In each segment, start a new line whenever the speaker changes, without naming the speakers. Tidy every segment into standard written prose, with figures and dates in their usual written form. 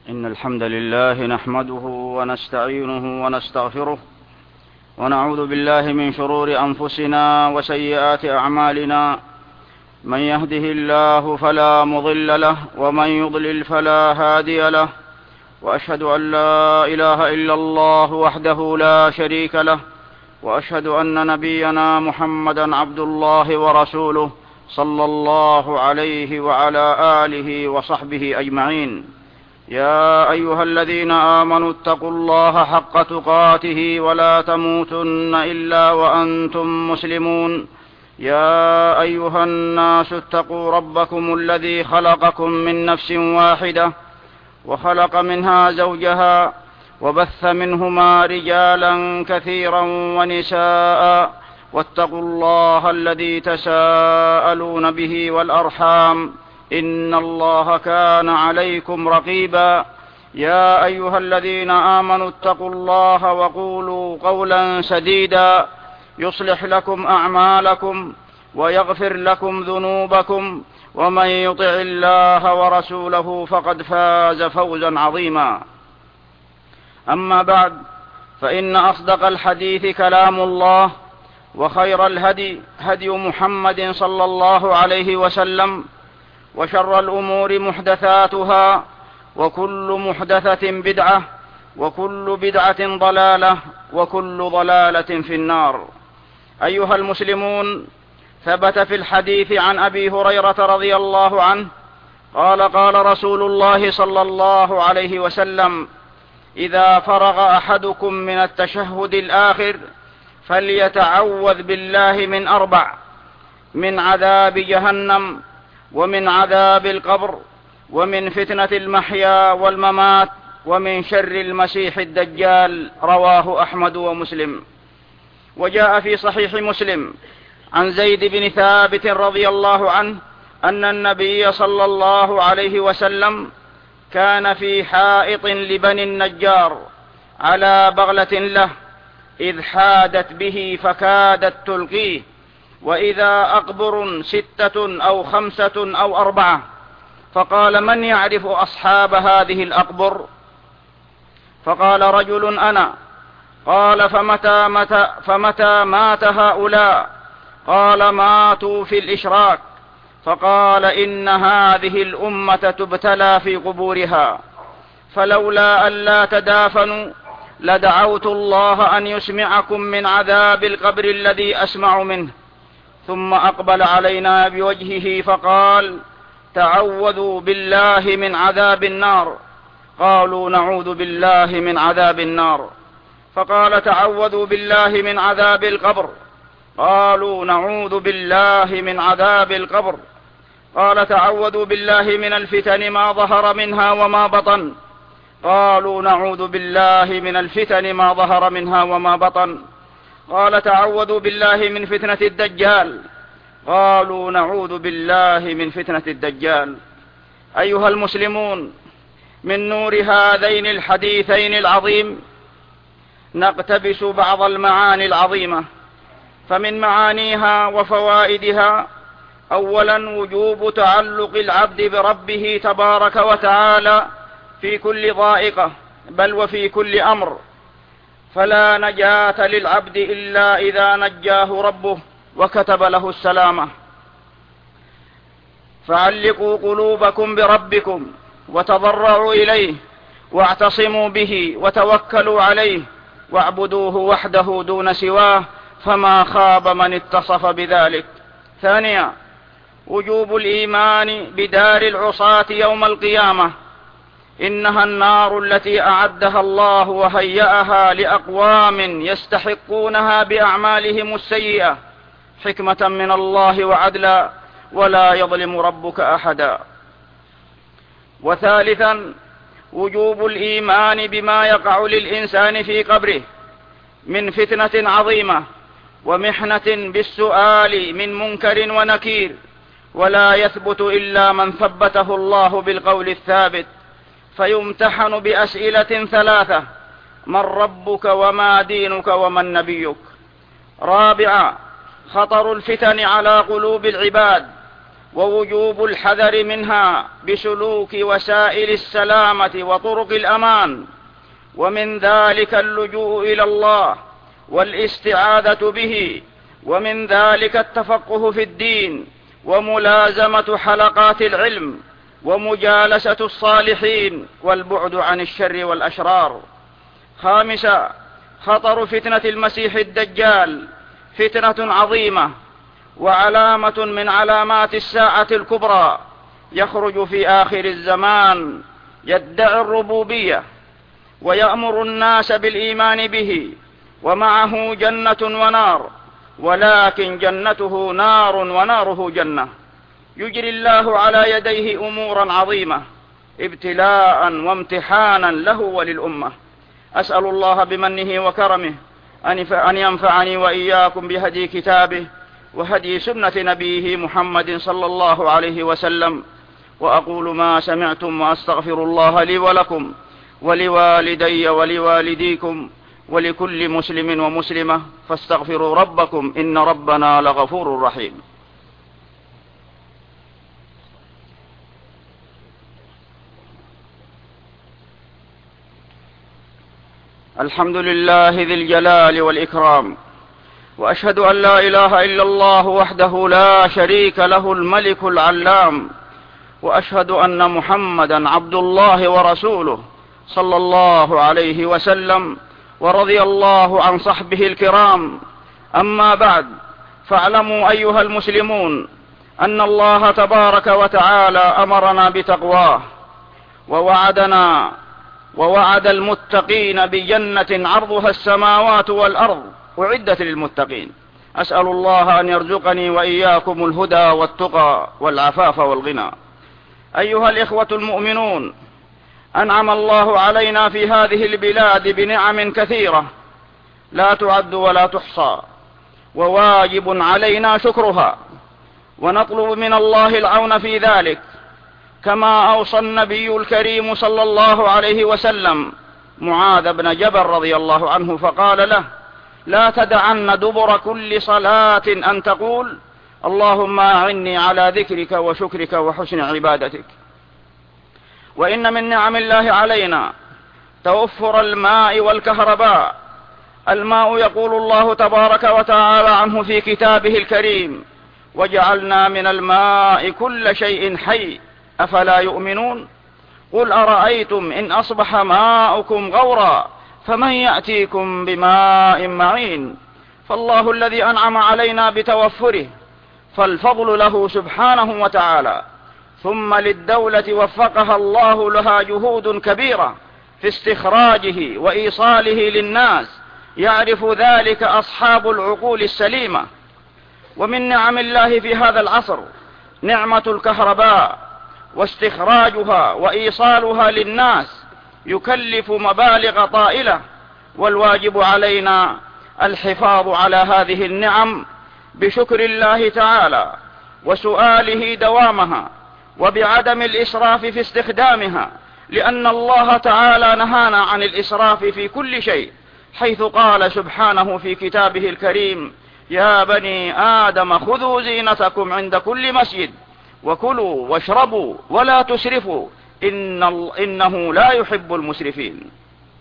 إن الحمد لله نحمده ونستعينه ونستغفره ونعوذ بالله من شرور أنفسنا وسيئات أعمالنا. من يهده الله فلا مضل له ومن يضلل فلا هادي له، وأشهد أن لا إله إلا الله وحده لا شريك له، وأشهد أن نبينا محمدا عبد الله ورسوله صلى الله عليه وعلى آله وصحبه أجمعين. يا أيها الذين آمنوا اتقوا الله حق تقاته ولا تموتن إلا وأنتم مسلمون. يا أيها الناس اتقوا ربكم الذي خلقكم من نفس واحدة وخلق منها زوجها وبث منهما رجالا كثيرا ونساء، واتقوا الله الذي تساءلون به والأرحام إن الله كان عليكم رقيبا. يا أيها الذين آمنوا اتقوا الله وقولوا قولا سديدا يصلح لكم أعمالكم ويغفر لكم ذنوبكم، ومن يطع الله ورسوله فقد فاز فوزا عظيما. أما بعد، فإن أصدق الحديث كلام الله، وخير الهدي هدي محمد صلى الله عليه وسلم، وشر الأمور محدثاتها، وكل محدثة بدعة، وكل بدعة ضلالة، وكل ضلالة في النار. أيها المسلمون، ثبت في الحديث عن أبي هريرة رضي الله عنه قال: قال رسول الله صلى الله عليه وسلم: إذا فرغ أحدكم من التشهد الآخر فليتعوذ بالله من 4: من عذاب جهنم، ومن عذاب القبر، ومن فتنة المحيا والممات، ومن شر المسيح الدجال. رواه أحمد ومسلم. وجاء في صحيح مسلم عن زيد بن ثابت رضي الله عنه أن النبي صلى الله عليه وسلم كان في حائط لبني النجار على بغلة له، إذ حادت به فكادت تلقيه، وإذا أقبر 6 أو 5 أو 4، فقال: من يعرف أصحاب هذه الأقبر؟ فقال رجل: أنا. قال: فمتى مات هؤلاء؟ قال: ماتوا في الإشراك. فقال: إن هذه الأمة تبتلى في قبورها، فلولا ألا تدافنوا لدعوت الله أن يسمعكم من عذاب القبر الذي أسمع منه. ثم أقبل علينا بوجهه فقال: تعوذوا بالله من عذاب النار. قالوا: نعوذ بالله من عذاب النار. فقال: تعوذوا بالله من عذاب القبر. قالوا: نعوذ بالله من عذاب القبر. قال: تعوذوا بالله من الفتن ما ظهر منها وما بطن. قالوا: نعوذ بالله من الفتن ما ظهر منها وما بطن. قال: تعوذوا بالله من فتنة الدجال. قالوا: نعوذ بالله من فتنة الدجال. أيها المسلمون، من نور هذين الحديثين العظيم نقتبس بعض المعاني العظيمة. فمن معانيها وفوائدها: أولا، وجوب تعلق العبد بربه تبارك وتعالى في كل ضائقة، بل وفي كل أمر، فلا نجاة للعبد إلا إذا نجاه ربه وكتب له السلامة. فعلقوا قلوبكم بربكم وتضرعوا إليه، واعتصموا به وتوكلوا عليه، واعبدوه وحده دون سواه، فما خاب من اتصف بذلك. ثانيا، وجوب الإيمان بدار العصاة يوم القيامة. إنها النار التي أعدها الله وهيأها لأقوام يستحقونها بأعمالهم السيئة، حكمة من الله وعدلا، ولا يظلم ربك أحدا. وثالثا، وجوب الإيمان بما يقع للإنسان في قبره من فتنة عظيمة ومحنة بالسؤال من منكر ونكير، ولا يثبت إلا من ثبته الله بالقول الثابت، فيمتحن بأسئلة 3: من ربك، وما دينك، ومن نبيك. رابعا، خطر الفتن على قلوب العباد، ووجوب الحذر منها بسلوك وسائل السلامة وطرق الأمان، ومن ذلك اللجوء إلى الله والاستعاذة به، ومن ذلك التفقه في الدين وملازمة حلقات العلم ومجالسة الصالحين والبعد عن الشر والأشرار. خامسا، خطر فتنة المسيح الدجال فتنة عظيمة وعلامة من علامات الساعة الكبرى، يخرج في آخر الزمان يدعي الربوبية ويأمر الناس بالإيمان به، ومعه جنة ونار، ولكن جنته نار وناره جنة. يجري الله على يديه أمورا عظيمة ابتلاء وامتحانا له وللأمة. أسأل الله بمنه وكرمه أن ينفعني وإياكم بهدي كتابه وهدي سنة نبيه محمد صلى الله عليه وسلم. وأقول ما سمعتم وأستغفر الله لي ولكم ولوالدي ولوالديكم ولكل مسلم ومسلمة، فاستغفروا ربكم إن ربنا لغفور رحيم. الحمد لله ذي الجلال والإكرام، وأشهد أن لا إله إلا الله وحده لا شريك له الملك العلام، وأشهد أن محمدا عبد الله ورسوله صلى الله عليه وسلم، ورضي الله عن صحبه الكرام. أما بعد، فاعلموا أيها المسلمون أن الله تبارك وتعالى أمرنا بتقواه، ووعد المتقين بجنة عرضها السماوات والأرض أعدت للمتقين. أسأل الله أن يرزقني وإياكم الهدى والتقى والعفاف والغنى. أيها الإخوة المؤمنون، أنعم الله علينا في هذه البلاد بنعم كثيرة لا تعد ولا تحصى، وواجب علينا شكرها، ونطلب من الله العون في ذلك، كما أوصى النبي الكريم صلى الله عليه وسلم معاذ بن جبل رضي الله عنه فقال له: لا تدعن دبر كل صلاة أن تقول اللهم أعني على ذكرك وشكرك وحسن عبادتك. وإن من نعم الله علينا توفر الماء والكهرباء. الماء يقول الله تبارك وتعالى عنه في كتابه الكريم: وجعلنا من الماء كل شيء حي أفلا يؤمنون. قل أرأيتم إن أصبح ماؤكم غورا فمن يأتيكم بماء معين. فالله الذي أنعم علينا بتوفره فالفضل له سبحانه وتعالى، ثم للدولة وفقها الله لها جهود كبيرة في استخراجه وإيصاله للناس، يعرف ذلك أصحاب العقول السليمة. ومن نعم الله في هذا العصر نعمة الكهرباء، واستخراجها وإيصالها للناس يكلف مبالغ طائلة، والواجب علينا الحفاظ على هذه النعم بشكر الله تعالى وسؤاله دوامها، وبعدم الإسراف في استخدامها، لأن الله تعالى نهانا عن الإسراف في كل شيء، حيث قال سبحانه في كتابه الكريم: يا بني آدم خذوا زينتكم عند كل مسجد وكلوا واشربوا ولا تسرفوا إنه لا يحب المسرفين.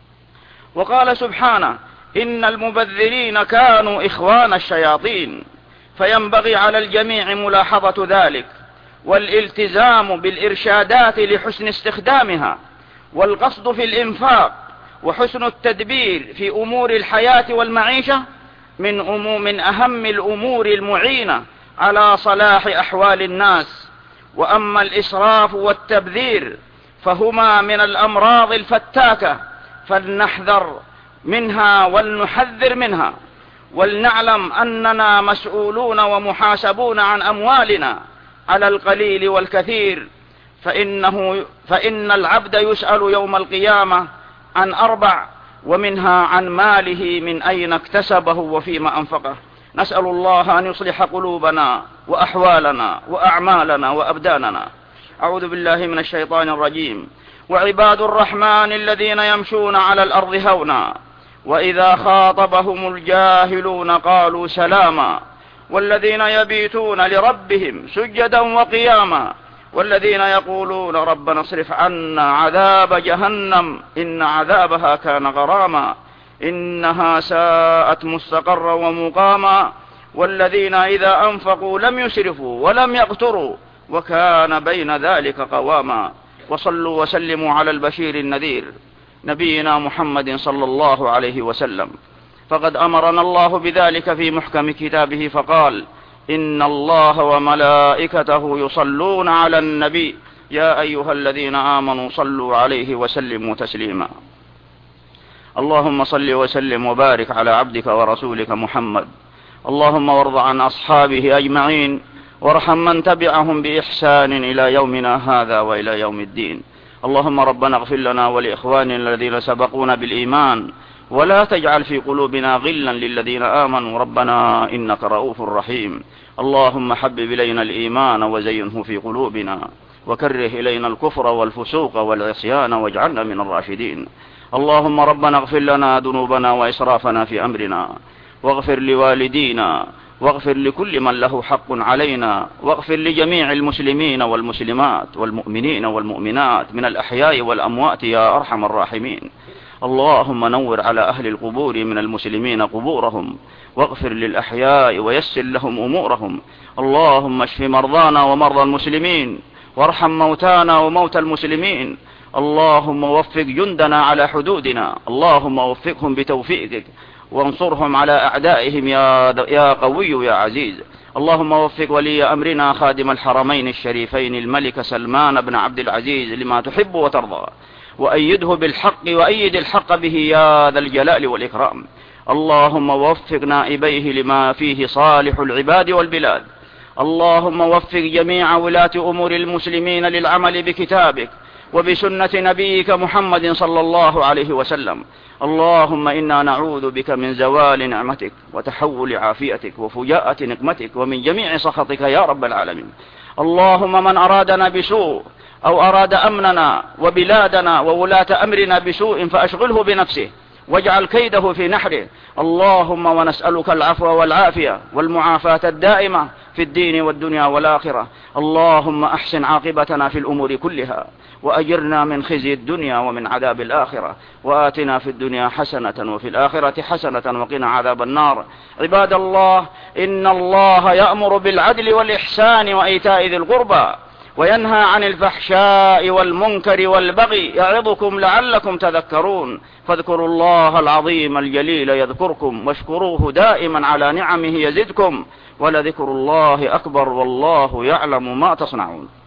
وقال سبحانه: إن المبذرين كانوا إخوان الشياطين. فينبغي على الجميع ملاحظة ذلك والالتزام بالإرشادات لحسن استخدامها، والقصد في الإنفاق وحسن التدبير في أمور الحياة والمعيشة من أهم الأمور المعينة على صلاح أحوال الناس. وأما الإسراف والتبذير فهما من الأمراض الفتاكة، فلنحذر منها ولنحذر منها، ولنعلم أننا مسؤولون ومحاسبون عن أموالنا على القليل والكثير، فإن العبد يسأل يوم القيامة عن 4، ومنها عن ماله من أين اكتسبه وفيما أنفقه. نسأل الله أن يصلح قلوبنا وأحوالنا وأعمالنا وأبداننا. أعوذ بالله من الشيطان الرجيم. وعباد الرحمن الذين يمشون على الأرض هونا وإذا خاطبهم الجاهلون قالوا سلاما والذين يبيتون لربهم سجدا وقياما والذين يقولون ربنا اصرف عنا عذاب جهنم إن عذابها كان غراما إنها ساءت مستقرا ومقاما والذين إذا أنفقوا لم يسرفوا ولم يقتروا وكان بين ذلك قواما وصلوا وسلموا على البشير النذير نبينا محمد صلى الله عليه وسلم فقد أمرنا الله بذلك في محكم كتابه فقال إن الله وملائكته يصلون على النبي يا أيها الذين آمنوا صلوا عليه وسلموا تسليما اللهم صل وسلم وبارك على عبدك ورسولك محمد اللهم وارض عن أصحابه أجمعين وارحم من تبعهم بإحسان إلى يومنا هذا وإلى يوم الدين اللهم ربنا اغفر لنا ولإخواننا الذين سبقونا بالإيمان ولا تجعل في قلوبنا غلا للذين آمنوا ربنا إنك رؤوف رحيم اللهم حبب إلينا الإيمان وزينه في قلوبنا وكره إلينا الكفر والفسوق والعصيان واجعلنا من الراشدين اللهم ربنا اغفر لنا ذنوبنا وإسرافنا في أمرنا واغفر لوالدينا واغفر لكل من له حق علينا واغفر لجميع المسلمين والمسلمات والمؤمنين والمؤمنات من الأحياء والأموات يا أرحم الراحمين اللهم نور على أهل القبور من المسلمين قبورهم واغفر للأحياء ويسر لهم أمورهم اللهم اشف مرضانا ومرضى المسلمين وارحم موتانا وموتى المسلمين اللهم وفق جندنا على حدودنا اللهم وفقهم بتوفيقك وانصرهم على أعدائهم يا قوي يا عزيز اللهم وفق ولي أمرنا خادم الحرمين الشريفين الملك سلمان بن عبد العزيز لما تحب وترضى وأيده بالحق وأيد الحق به يا ذا الجلال والإكرام اللهم وفق نائبيه لما فيه صالح العباد والبلاد اللهم وفق جميع ولاة أمور المسلمين للعمل بكتابك وبسنة نبيك محمد صلى الله عليه وسلم اللهم إنا نعوذ بك من زوال نعمتك وتحول عافيتك وفجاءة نقمتك ومن جميع سخطك يا رب العالمين اللهم من أرادنا بسوء أو أراد أمننا وبلادنا وولاة أمرنا بسوء فأشغله بنفسه واجعل كيده في نحره اللهم ونسألك العفو والعافية والمعافاة الدائمة في الدين والدنيا والآخرة اللهم أحسن عاقبتنا في الأمور كلها وأجرنا من خزي الدنيا ومن عذاب الآخرة وآتنا في الدنيا حسنة وفي الآخرة حسنة وقنا عذاب النار عباد الله إن الله يأمر بالعدل والإحسان وإيتاء ذي القربى وينهى عن الفحشاء والمنكر والبغي يعظكم لعلكم تذكرون فاذكروا الله العظيم الجليل يذكركم واشكروه دائما على نعمه يزدكم ولذكر الله أكبر والله يعلم ما تصنعون